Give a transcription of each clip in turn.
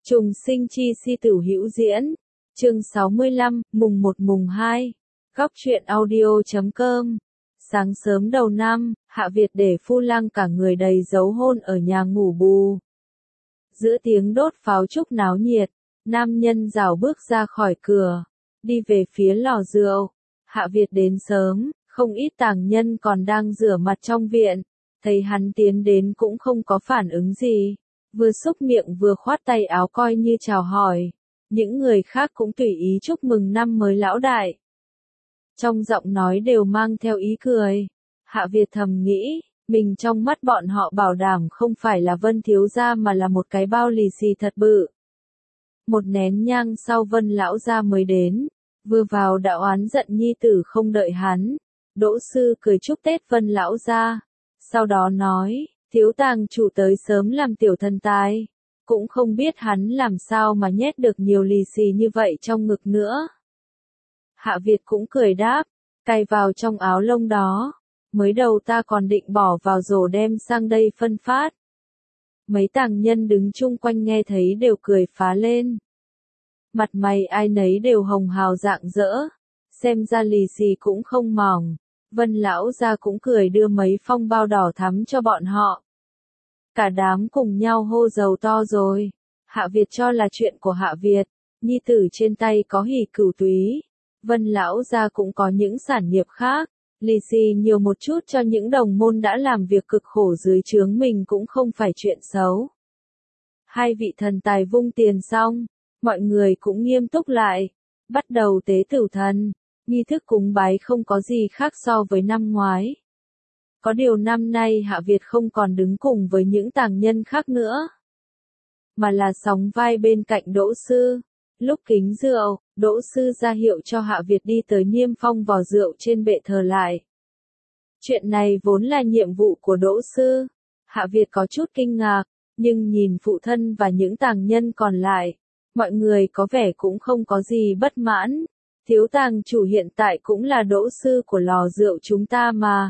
Trùng sinh chi si tử hữu diễn. Chương 65, mùng 1 mùng 2. Góc truyện audio.com. Sáng sớm đầu năm, Hạ Việt để Phu Lăng cả người đầy dấu hôn ở nhà ngủ bù. Giữa tiếng đốt pháo trúc náo nhiệt, nam nhân rảo bước ra khỏi cửa, đi về phía lò rượu. Hạ Việt đến sớm, không ít tàng nhân còn đang rửa mặt trong viện, thấy hắn tiến đến cũng không có phản ứng gì. Vừa xúc miệng vừa khoát tay áo coi như chào hỏi. Những người khác cũng tùy ý chúc mừng năm mới lão đại. Trong giọng nói đều mang theo ý cười. Hạ Việt thầm nghĩ, mình trong mắt bọn họ bảo đảm không phải là Vân thiếu gia mà là một cái bao lì xì thật bự. Một nén nhang sau Vân lão gia mới đến, vừa vào đã oán giận nhi tử không đợi hắn. Đỗ sư cười chúc Tết Vân lão gia, sau đó nói, thiếu tàng chủ tới sớm làm tiểu thần tài, cũng không biết hắn làm sao mà nhét được nhiều lì xì như vậy trong ngực nữa. Hạ Việt cũng cười đáp, cài vào trong áo lông đó, mới đầu ta còn định bỏ vào rổ đem sang đây phân phát. Mấy tàng nhân đứng chung quanh nghe thấy đều cười phá lên. Mặt mày ai nấy đều hồng hào rạng rỡ, xem ra lì xì cũng không mỏng. Vân lão gia cũng cười đưa mấy phong bao đỏ thắm cho bọn họ. Cả đám cùng nhau hô giàu to rồi. Hạ Việt cho là chuyện của Hạ Việt, nhi tử trên tay có hỉ cửu túy. Vân lão gia cũng có những sản nghiệp khác, lì xì nhiều một chút cho những đồng môn đã làm việc cực khổ dưới trướng mình cũng không phải chuyện xấu. Hai vị thần tài vung tiền xong, mọi người cũng nghiêm túc lại, bắt đầu tế tửu thần. Nghi thức cúng bái không có gì khác so với năm ngoái. Có điều năm nay Hạ Việt không còn đứng cùng với những tàng nhân khác nữa, mà là sóng vai bên cạnh Đỗ sư. Lúc kính rượu, Đỗ sư ra hiệu cho Hạ Việt đi tới niêm phong vò rượu trên bệ thờ lại. Chuyện này vốn là nhiệm vụ của Đỗ sư. Hạ Việt có chút kinh ngạc, nhưng nhìn phụ thân và những tàng nhân còn lại, mọi người có vẻ cũng không có gì bất mãn. Thiếu tàng chủ hiện tại cũng là Đỗ sư của lò rượu chúng ta mà.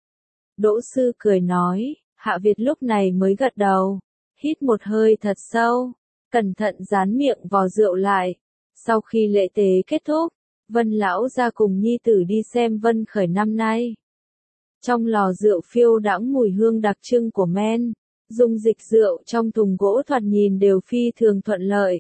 Đỗ sư cười nói, Hạ Việt lúc này mới gật đầu, hít một hơi thật sâu, cẩn thận dán miệng vò rượu lại. Sau khi lễ tế kết thúc, Vân lão gia cùng nhi tử đi xem Vân khởi năm nay. Trong lò rượu phiêu đãng mùi hương đặc trưng của men, dung dịch rượu trong thùng gỗ thoạt nhìn đều phi thường thuận lợi.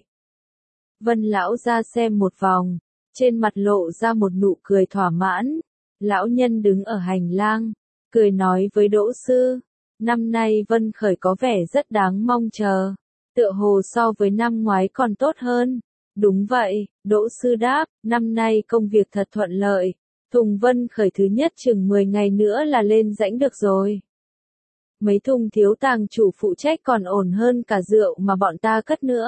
Vân lão gia xem một vòng, trên mặt lộ ra một nụ cười thỏa mãn. Lão nhân đứng ở hành lang, cười nói với Đỗ sư, năm nay Vân khởi có vẻ rất đáng mong chờ, tựa hồ so với năm ngoái còn tốt hơn. Đúng vậy, Đỗ sư đáp, năm nay công việc thật thuận lợi, thùng Vân khởi thứ nhất chừng 10 ngày nữa là lên rãnh được rồi. Mấy thùng thiếu tàng chủ phụ trách còn ổn hơn cả rượu mà bọn ta cất nữa.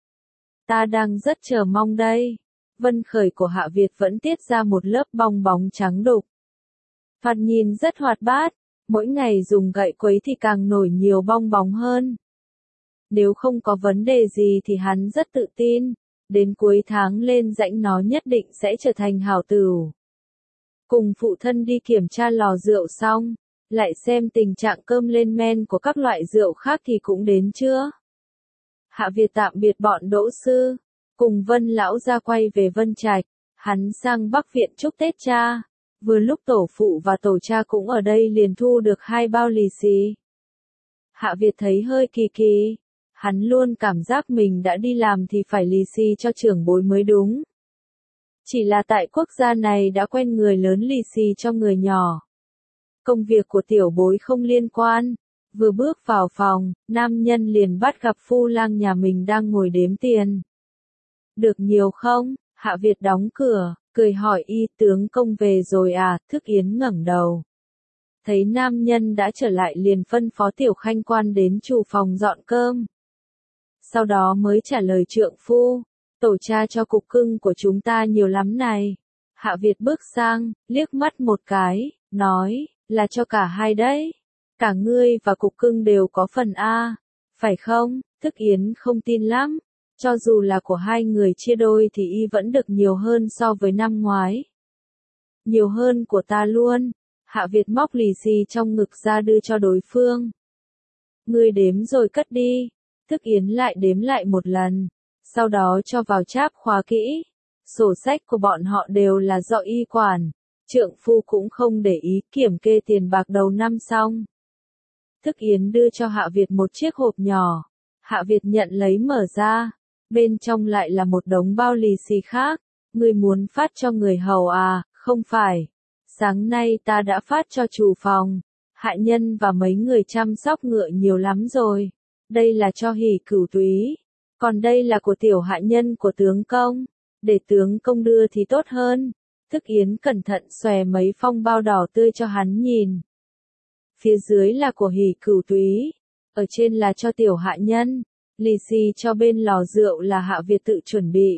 Ta đang rất chờ mong đây. Vân khởi của Hạ Việt vẫn tiết ra một lớp bong bóng trắng đục. Thoạt nhìn rất hoạt bát, mỗi ngày dùng gậy quấy thì càng nổi nhiều bong bóng hơn. Nếu không có vấn đề gì thì hắn rất tự tin, đến cuối tháng lên rãnh nó nhất định sẽ trở thành hảo tửu. Cùng phụ thân đi kiểm tra lò rượu xong, lại xem tình trạng cơm lên men của các loại rượu khác thì cũng đến chưa. Hạ Việt tạm biệt bọn Đỗ sư, cùng Vân lão gia quay về Vân Trạch, hắn sang Bắc viện chúc Tết cha. Vừa lúc tổ phụ và tổ cha cũng ở đây liền thu được 2 bao lì xì. Hạ Việt thấy hơi kỳ kỳ, hắn luôn cảm giác mình đã đi làm thì phải lì xì cho trưởng bối mới đúng. Chỉ là tại quốc gia này đã quen người lớn lì xì cho người nhỏ. Công việc của tiểu bối không liên quan. Vừa bước vào phòng, nam nhân liền bắt gặp Phu Lang nhà mình đang ngồi đếm tiền. Được nhiều không? Hạ Việt đóng cửa, cười hỏi y tướng công về rồi à, Thức Yến ngẩng đầu. Thấy nam nhân đã trở lại liền phân phó tiểu khanh quan đến chủ phòng dọn cơm. Sau đó mới trả lời trượng phu, tổ cha cho cục cưng của chúng ta nhiều lắm này. Hạ Việt bước sang, liếc mắt một cái, nói, là cho cả hai đấy. Cả ngươi và cục cưng đều có phần A, phải không? Thức Yến không tin lắm. Cho dù là của hai người chia đôi thì y vẫn được nhiều hơn so với năm ngoái. Nhiều hơn của ta luôn. Hạ Việt móc lì xì trong ngực ra đưa cho đối phương. Ngươi đếm rồi cất đi. Thức Yến lại đếm lại một lần, sau đó cho vào cháp khóa kỹ. Sổ sách của bọn họ đều là do y quản, trượng phu cũng không để ý, kiểm kê tiền bạc đầu năm xong. Thức Yến đưa cho Hạ Việt một chiếc hộp nhỏ, Hạ Việt nhận lấy mở ra, bên trong lại là một đống bao lì xì khác. Ngươi muốn phát cho người hầu à? Không phải. Sáng nay ta đã phát cho chủ phòng, hạ nhân và mấy người chăm sóc ngựa nhiều lắm rồi. Đây là cho Hỉ Cửu Túy, còn đây là của tiểu hạ nhân của tướng công, để tướng công đưa thì tốt hơn. Thức Yến cẩn thận xòe mấy phong bao đỏ tươi cho hắn nhìn. Phía dưới là của Hỉ Cửu Túy, ở trên là cho tiểu hạ nhân, lì xì cho bên lò rượu là Hạ Việt tự chuẩn bị.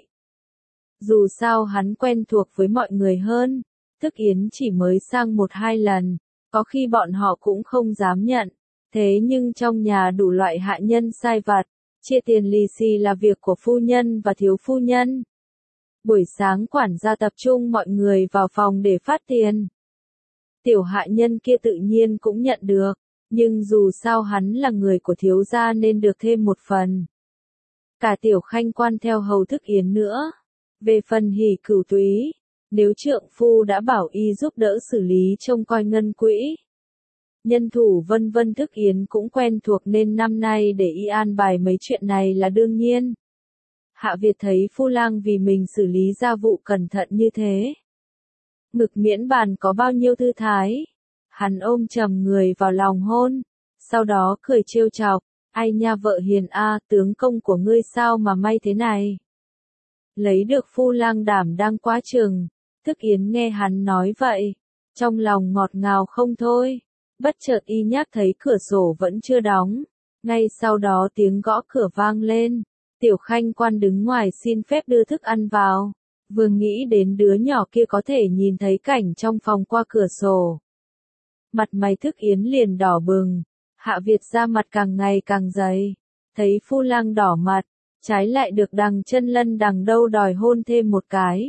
Dù sao hắn quen thuộc với mọi người hơn, Thức Yến chỉ mới sang 1-2 lần, có khi bọn họ cũng không dám nhận. Thế nhưng trong nhà đủ loại hạ nhân sai vặt, chia tiền lì xì là việc của phu nhân và thiếu phu nhân. Buổi sáng quản gia tập trung mọi người vào phòng để phát tiền. Tiểu hạ nhân kia tự nhiên cũng nhận được, nhưng dù sao hắn là người của thiếu gia nên được thêm một phần. Cả tiểu khanh quan theo hầu Thức Yến nữa. Về phần Hỉ Cửu Túy, nếu trượng phu đã bảo y giúp đỡ xử lý trông coi ngân quỹ, nhân thủ vân vân, Thức Yến cũng quen thuộc nên năm nay để y an bài mấy chuyện này là đương nhiên. Hạ Việt thấy phu lang vì mình xử lý gia vụ cẩn thận như thế, ngực miễn bàn có bao nhiêu thư thái. Hắn ôm chầm người vào lòng hôn, sau đó cười trêu chọc, ai nha vợ hiền a, tướng công của ngươi sao mà may thế này. Lấy được phu lang đảm đang quá chừng. Thức Yến nghe hắn nói vậy, trong lòng ngọt ngào không thôi. Bất chợt y nhắc thấy cửa sổ vẫn chưa đóng, ngay sau đó tiếng gõ cửa vang lên. Tiểu khanh quan đứng ngoài xin phép đưa thức ăn vào. Vừa nghĩ đến đứa nhỏ kia có thể nhìn thấy cảnh trong phòng qua cửa sổ, mặt mày Thức Yến liền đỏ bừng. Hạ Việt ra mặt càng ngày càng dày, thấy phu lang đỏ mặt, trái lại được đằng chân lân đằng đâu đòi hôn thêm một cái.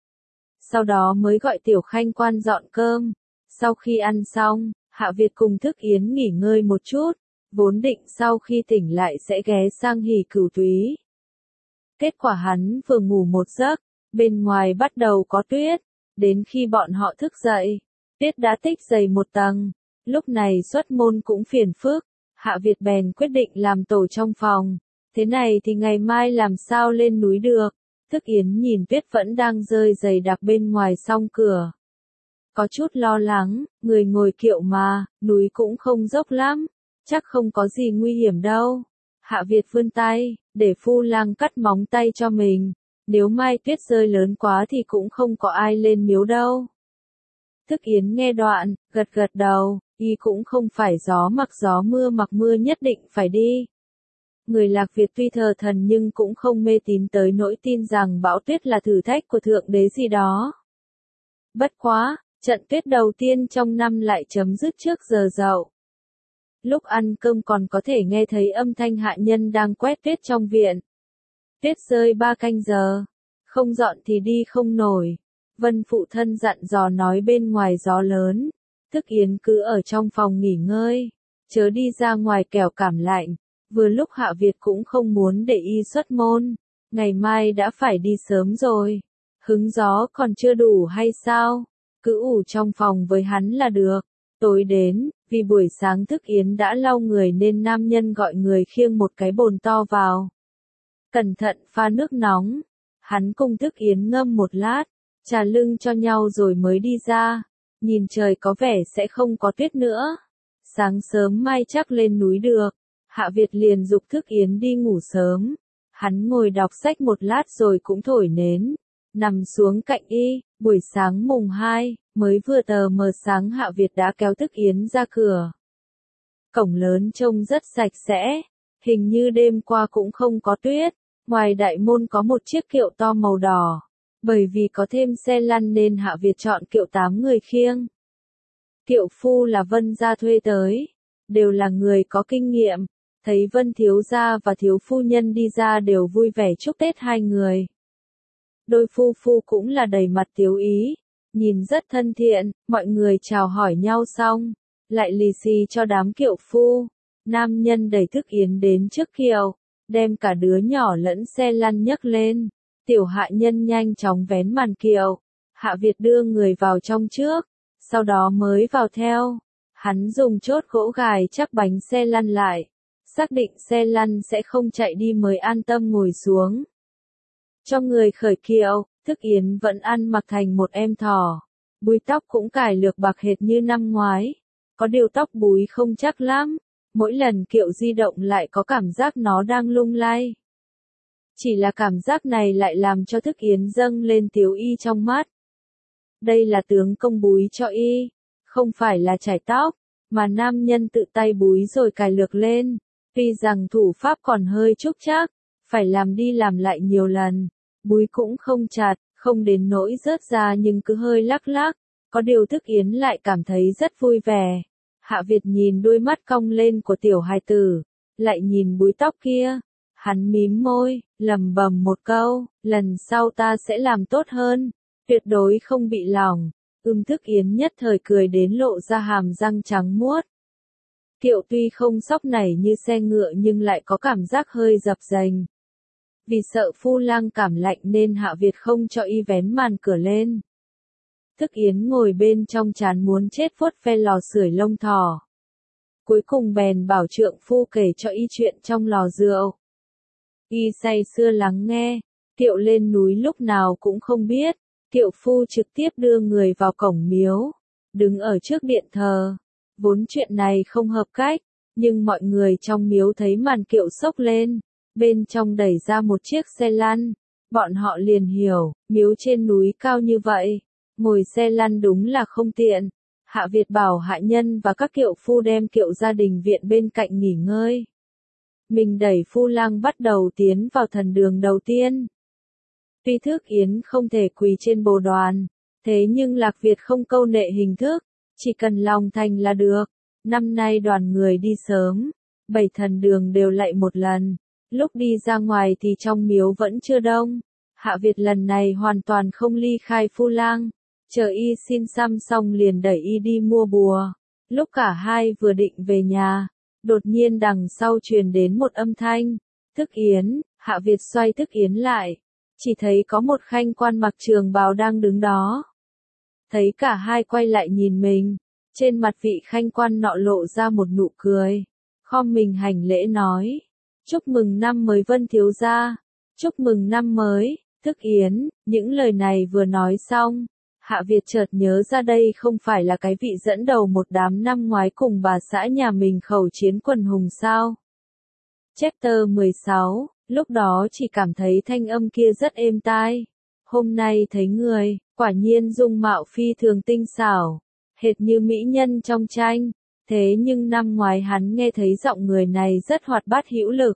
Sau đó mới gọi tiểu khanh quan dọn cơm. Sau khi ăn xong, Hạ Việt cùng Thức Yến nghỉ ngơi một chút, vốn định sau khi tỉnh lại sẽ ghé sang Hỉ Cửu Túy. Kết quả hắn vừa ngủ một giấc, bên ngoài bắt đầu có tuyết, đến khi bọn họ thức dậy, tuyết đã tích dày một tầng. Lúc này xuất môn cũng phiền phức, Hạ Việt bèn quyết định làm tổ trong phòng. Thế này thì ngày mai làm sao lên núi được. Thức Yến nhìn tuyết vẫn đang rơi dày đặc bên ngoài song cửa, có chút lo lắng, người ngồi kiệu mà, núi cũng không dốc lắm, chắc không có gì nguy hiểm đâu. Hạ Việt vươn tay, để phu lang cắt móng tay cho mình, nếu mai tuyết rơi lớn quá thì cũng không có ai lên miếu đâu. Thức Yến nghe đoạn, gật gật đầu, y cũng không phải gió mặc mưa nhất định phải đi. Người Lạc Việt tuy thờ thần nhưng cũng không mê tín tới nỗi tin rằng bão tuyết là thử thách của Thượng Đế gì đó. Bất quá, trận tuyết đầu tiên trong năm lại chấm dứt trước giờ dậu. Lúc ăn cơm còn có thể nghe thấy âm thanh hạ nhân đang quét tuyết trong viện. Tuyết rơi 3 canh giờ, không dọn thì đi không nổi. Vân phụ thân dặn dò nói bên ngoài gió lớn, Thức Yến cứ ở trong phòng nghỉ ngơi, chớ đi ra ngoài kẻo cảm lạnh. Vừa lúc Hạ Việt cũng không muốn để y xuất môn, ngày mai đã phải đi sớm rồi. Hứng gió còn chưa đủ hay sao? Cứ ủ trong phòng với hắn là được. Tối đến, vì buổi sáng Thức Yến đã lau người nên nam nhân gọi người khiêng một cái bồn to vào. Cẩn thận pha nước nóng. Hắn cùng Thức Yến ngâm một lát, trà lưng cho nhau rồi mới đi ra. Nhìn trời có vẻ sẽ không có tuyết nữa. Sáng sớm mai chắc lên núi được. Hạ Việt liền giục Thức Yến đi ngủ sớm. Hắn ngồi đọc sách một lát rồi cũng thổi nến, nằm xuống cạnh y. Buổi sáng mùng 2, mới vừa tờ mờ sáng Hạ Việt đã kéo Thức Yến ra cửa. Cổng lớn trông rất sạch sẽ, hình như đêm qua cũng không có tuyết. Ngoài đại môn có một chiếc kiệu to màu đỏ, bởi vì có thêm xe lăn nên Hạ Việt chọn kiệu 8 người khiêng. Kiệu phu là Vân gia thuê tới, đều là người có kinh nghiệm. Thấy Vân thiếu gia và thiếu phu nhân đi ra đều vui vẻ chúc Tết hai người. Đôi phu phu cũng là đầy mặt tiếu ý, nhìn rất thân thiện. Mọi người chào hỏi nhau xong, lại lì xì cho đám kiệu phu. Nam nhân đẩy Thức Yến đến trước kiệu, đem cả đứa nhỏ lẫn xe lăn nhấc lên. Tiểu Hạ Nhân nhanh chóng vén màn kiệu. Hạ Việt đưa người vào trong trước, sau đó mới vào theo. Hắn dùng chốt gỗ gài chắc bánh xe lăn lại, xác định xe lăn sẽ không chạy đi mới an tâm ngồi xuống. Cho người khởi kiệu, Thức Yến vẫn ăn mặc thành một em thỏ. Búi tóc cũng cài lược bạc hệt như năm ngoái. Có điều tóc búi không chắc lắm. Mỗi lần kiệu di động lại có cảm giác nó đang lung lay. Chỉ là cảm giác này lại làm cho Thức Yến dâng lên tiếu y trong mắt. Đây là tướng công búi cho y, không phải là chải tóc, mà nam nhân tự tay búi rồi cài lược lên. Tuy rằng thủ pháp còn hơi trúc trác, phải làm đi làm lại nhiều lần. Búi cũng không chặt, không đến nỗi rớt ra nhưng cứ hơi lắc lắc. Có điều Thức Yến lại cảm thấy rất vui vẻ. Hạ Việt nhìn đôi mắt cong lên của tiểu hài tử, lại nhìn búi tóc kia. Hắn mím môi, lẩm bẩm một câu, lần sau ta sẽ làm tốt hơn, tuyệt đối không bị lỏng. Thức Yến nhất thời cười đến lộ ra hàm răng trắng muốt. Kiệu tuy không xóc nảy như xe ngựa nhưng lại có cảm giác hơi dập dềnh. Vì sợ Phu Lang cảm lạnh nên Hạ Việt không cho y vén màn cửa lên. Thức Yến ngồi bên trong chán muốn chết vuốt ve lò sưởi lông thỏ. Cuối cùng bèn bảo trượng phu kể cho y chuyện trong lò rượu. Y say sưa lắng nghe, kiệu lên núi lúc nào cũng không biết. Kiệu phu trực tiếp đưa người vào cổng miếu, đứng ở trước điện thờ. Vốn chuyện này không hợp cách, nhưng mọi người trong miếu thấy màn kiệu xốc lên, bên trong đẩy ra một chiếc xe lăn. Bọn họ liền hiểu, miếu trên núi cao như vậy, ngồi xe lăn đúng là không tiện. Hạ Việt bảo hạ nhân và các kiệu phu đem kiệu ra đình viện bên cạnh nghỉ ngơi. Mình đẩy Phu Lang bắt đầu tiến vào thần đường đầu tiên. Tuy Thức Yến không thể quỳ trên bồ đoàn, thế nhưng Lạc Việt không câu nệ hình thức, chỉ cần lòng thành là được. Năm nay đoàn người đi sớm, 7 thần đường đều lạy một lần. Lúc đi ra ngoài thì trong miếu vẫn chưa đông. Hạ Việt lần này hoàn toàn không ly khai Phu Lang, chờ y xin xăm xong liền đẩy y đi mua bùa. Lúc cả hai vừa định về nhà, đột nhiên đằng sau truyền đến một âm thanh. Thức Yến. Hạ Việt xoay Thức Yến lại, chỉ thấy có một khanh quan mặc trường bào đang đứng đó. Thấy cả hai quay lại nhìn mình, trên mặt vị khanh quan nọ lộ ra một nụ cười, khom mình hành lễ nói: "Chúc mừng năm mới Vân thiếu gia, chúc mừng năm mới." Thức Yến. Những lời này vừa nói xong, Hạ Việt chợt nhớ ra đây không phải là cái vị dẫn đầu một đám năm ngoái cùng bà xã nhà mình khẩu chiến quần hùng sao? Chapter 16. Lúc đó chỉ cảm thấy thanh âm kia rất êm tai. Hôm nay thấy người, quả nhiên dung mạo phi thường tinh xảo, hệt như mỹ nhân trong tranh. Thế nhưng năm ngoái hắn nghe thấy giọng người này rất hoạt bát hữu lực.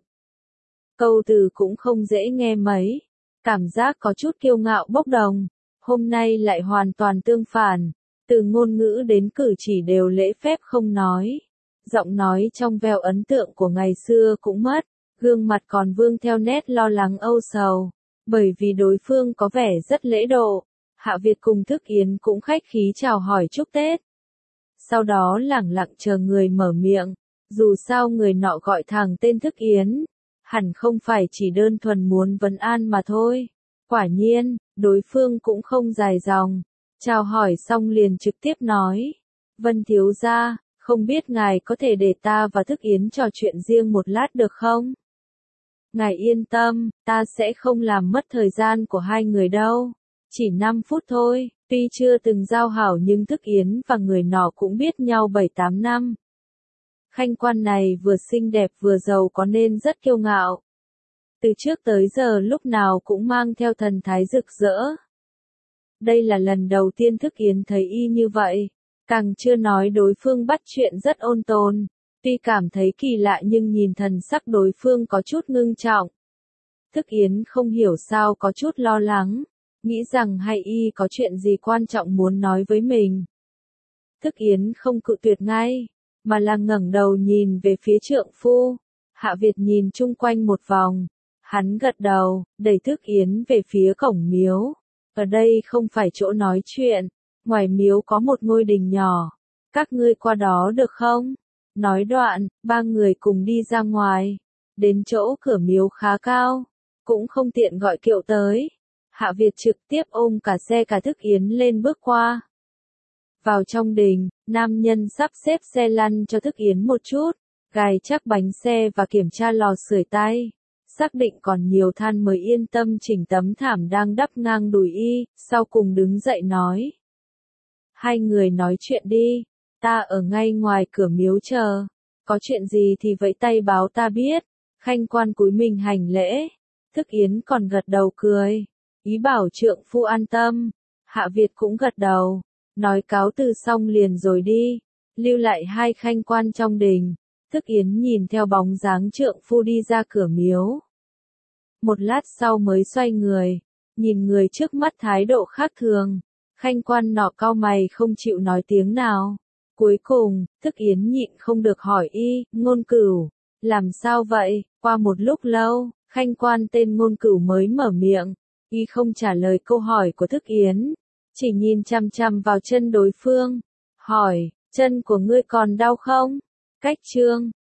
Câu từ cũng không dễ nghe mấy, cảm giác có chút kiêu ngạo bốc đồng. Hôm nay lại hoàn toàn tương phản, từ ngôn ngữ đến cử chỉ đều lễ phép không nói. Giọng nói trong veo ấn tượng của ngày xưa cũng mất, gương mặt còn vương theo nét lo lắng âu sầu, bởi vì đối phương có vẻ rất lễ độ. Hạ Việt cùng Thức Yến cũng khách khí chào hỏi chúc Tết. Sau đó lẳng lặng chờ người mở miệng, dù sao người nọ gọi thẳng tên Thức Yến, hẳn không phải chỉ đơn thuần muốn vấn an mà thôi. Quả nhiên, đối phương cũng không dài dòng, chào hỏi xong liền trực tiếp nói: "Vân thiếu gia, không biết ngài có thể để ta và Thức Yến trò chuyện riêng một lát được không?" "Ngài yên tâm, ta sẽ không làm mất thời gian của hai người đâu, chỉ 5 phút thôi." Tuy chưa từng giao hảo nhưng Thức Yến và người nọ cũng biết nhau 7-8 năm. Khanh quan này vừa xinh đẹp vừa giàu có nên rất kiêu ngạo. Từ trước tới giờ lúc nào cũng mang theo thần thái rực rỡ. Đây là lần đầu tiên Thức Yến thấy y như vậy, càng chưa nói đối phương bắt chuyện rất ôn tồn. Tuy cảm thấy kỳ lạ nhưng nhìn thần sắc đối phương có chút ngưng trọng. Thức Yến không hiểu sao có chút lo lắng, nghĩ rằng hay y có chuyện gì quan trọng muốn nói với mình. Thức Yến không cự tuyệt ngay, mà là ngẩng đầu nhìn về phía trượng phu. Hạ Việt nhìn chung quanh một vòng, hắn gật đầu, đẩy Thức Yến về phía cổng miếu. Ở đây không phải chỗ nói chuyện, ngoài miếu có một ngôi đình nhỏ, các ngươi qua đó được không? Nói đoạn, ba người cùng đi ra ngoài. Đến chỗ cửa miếu khá cao, cũng không tiện gọi kiệu tới. Hạ Việt trực tiếp ôm cả xe cả thức yến lên bước qua. Vào trong đình, nam nhân sắp xếp xe lăn cho thức yến một chút, gài chắc bánh xe và kiểm tra lò sưởi tay. Xác định còn nhiều than mới yên tâm chỉnh tấm thảm đang đắp ngang đùi y, sau cùng đứng dậy nói. Hai người nói chuyện đi, ta ở ngay ngoài cửa miếu chờ, có chuyện gì thì vẫy tay báo ta biết. Khanh quan cúi mình hành lễ, thức yến còn gật đầu cười, ý bảo trượng phu an tâm. Hạ Việt cũng gật đầu, nói cáo từ xong liền rồi đi, lưu lại hai khanh quan trong đình. Thức yến nhìn theo bóng dáng trượng phu đi ra cửa miếu. Một lát sau mới xoay người, nhìn người trước mắt thái độ khác thường. Khanh quan nọ cau mày không chịu nói tiếng nào. Cuối cùng, thức yến nhịn không được hỏi y, Ngôn Cửu, làm sao vậy? Qua một lúc lâu, khanh quan tên Ngôn Cửu mới mở miệng. Y không trả lời câu hỏi của thức yến, chỉ nhìn chằm chằm vào chân đối phương. Hỏi, chân của ngươi còn đau không? Cách chương